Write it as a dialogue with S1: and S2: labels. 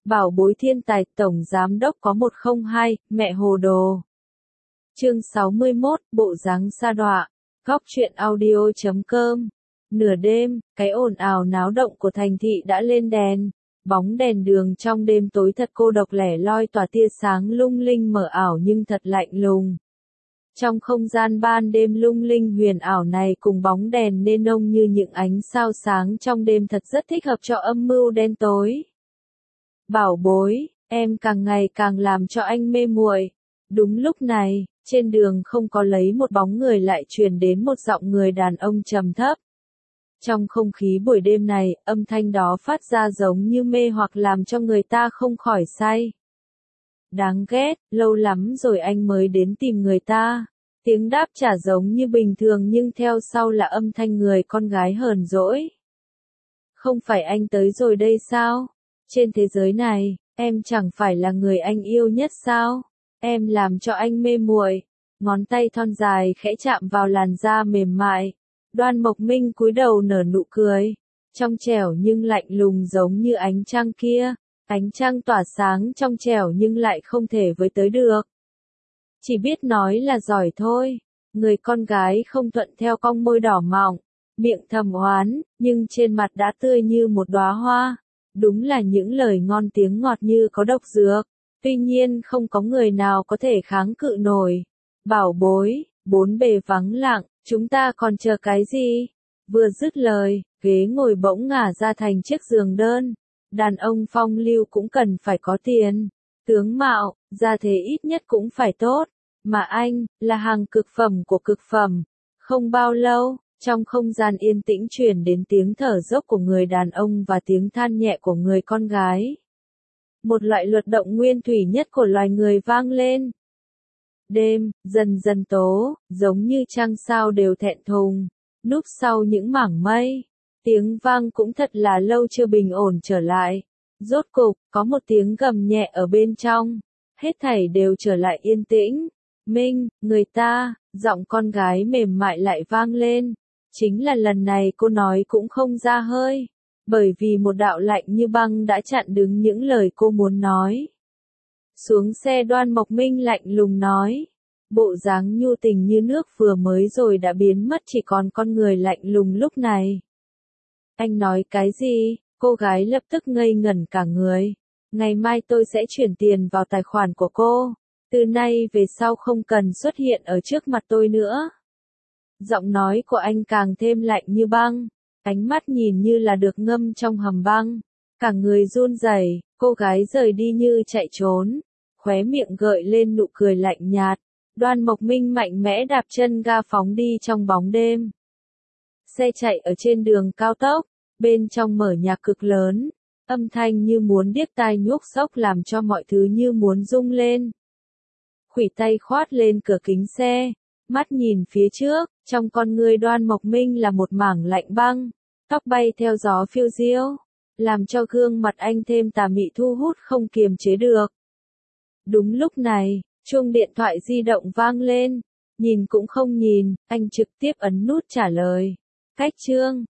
S1: Bảo bối thiên tài tổng giám đốc có 102, mẹ hồ đồ. Chương 61, bộ dáng sa đọa. Góc truyện audio.com. Nửa đêm, cái ồn ào náo động của thành thị đã lên đèn. Bóng đèn đường trong đêm tối thật cô độc lẻ loi tỏa tia sáng lung linh mờ ảo nhưng thật lạnh lùng. Trong không gian ban đêm lung linh huyền ảo này cùng bóng đèn neon như những ánh sao sáng trong đêm thật rất thích hợp cho âm mưu đen tối. Bảo bối, em càng ngày càng làm cho anh mê muội. Đúng lúc này, trên đường không có lấy một bóng người lại truyền đến một giọng người đàn ông trầm thấp. Trong không khí buổi đêm này, âm thanh đó phát ra giống như mê hoặc làm cho người ta không khỏi say. Đáng ghét, lâu lắm rồi anh mới đến tìm người ta. Tiếng đáp trả giống như bình thường nhưng theo sau là âm thanh người con gái hờn dỗi. Không phải anh tới rồi đây sao? Trên thế giới này, em chẳng phải là người anh yêu nhất sao? Em làm cho anh mê muội. Ngón tay thon dài khẽ chạm vào làn da mềm mại. Đoan Mộc Minh cúi đầu nở nụ cười. Trong trẻo nhưng lạnh lùng giống như ánh trăng kia. Ánh trăng tỏa sáng trong trẻo nhưng lại không thể với tới được. Chỉ biết nói là giỏi thôi. Người con gái không thuận theo cong môi đỏ mọng. Miệng thầm oán, nhưng trên mặt đã tươi như một đóa hoa. Đúng là những lời ngon tiếng ngọt như có độc dược. Tuy nhiên không có người nào có thể kháng cự nổi. Bảo bối, bốn bề vắng lặng, chúng ta còn chờ cái gì? Vừa dứt lời, ghế ngồi bỗng ngả ra thành chiếc giường đơn. Đàn ông phong lưu cũng cần phải có tiền. Tướng mạo, gia thế ít nhất cũng phải tốt. Mà anh, là hàng cực phẩm của cực phẩm. Không bao lâu, trong không gian yên tĩnh truyền đến tiếng thở dốc của người đàn ông và tiếng than nhẹ của người con gái. Một loại luật động nguyên thủy nhất của loài người vang lên. Đêm, dần dần tố, giống như trăng sao đều thẹn thùng, núp sau những mảng mây. Tiếng vang cũng thật là lâu chưa bình ổn trở lại. Rốt cục, có một tiếng gầm nhẹ ở bên trong. Hết thảy đều trở lại yên tĩnh. Minh, người ta, giọng con gái mềm mại lại vang lên. Chính là lần này cô nói cũng không ra hơi. Bởi vì một đạo lạnh như băng đã chặn đứng những lời cô muốn nói. Xuống xe Đoan Mộc Minh lạnh lùng nói. Bộ dáng nhu tình như nước vừa mới rồi đã biến mất chỉ còn con người lạnh lùng lúc này. Anh nói cái gì? Cô gái lập tức ngây ngẩn cả người. Ngày mai tôi sẽ chuyển tiền vào tài khoản của cô. Từ nay về sau không cần xuất hiện ở trước mặt tôi nữa. Giọng nói của anh càng thêm lạnh như băng. Ánh mắt nhìn như là được ngâm trong hầm băng. Cả người run rẩy, cô gái rời đi như chạy trốn. Khóe miệng gợi lên nụ cười lạnh nhạt. Đoan Mộc Minh mạnh mẽ đạp chân ga phóng đi trong bóng đêm. Xe chạy ở trên đường cao tốc. Bên trong mở nhạc cực lớn. Âm thanh như muốn điếc tai nhuốc sốc làm cho mọi thứ như muốn rung lên. Khuỷu tay khoát lên cửa kính xe. Mắt nhìn phía trước, trong con người Đoan Mộc Minh là một mảng lạnh băng. Tóc bay theo gió phiêu diêu, làm cho gương mặt anh thêm tà mị thu hút không kiềm chế được. Đúng lúc này, chuông điện thoại di động vang lên. Nhìn cũng không nhìn, anh trực tiếp ấn nút trả lời. Cách chương.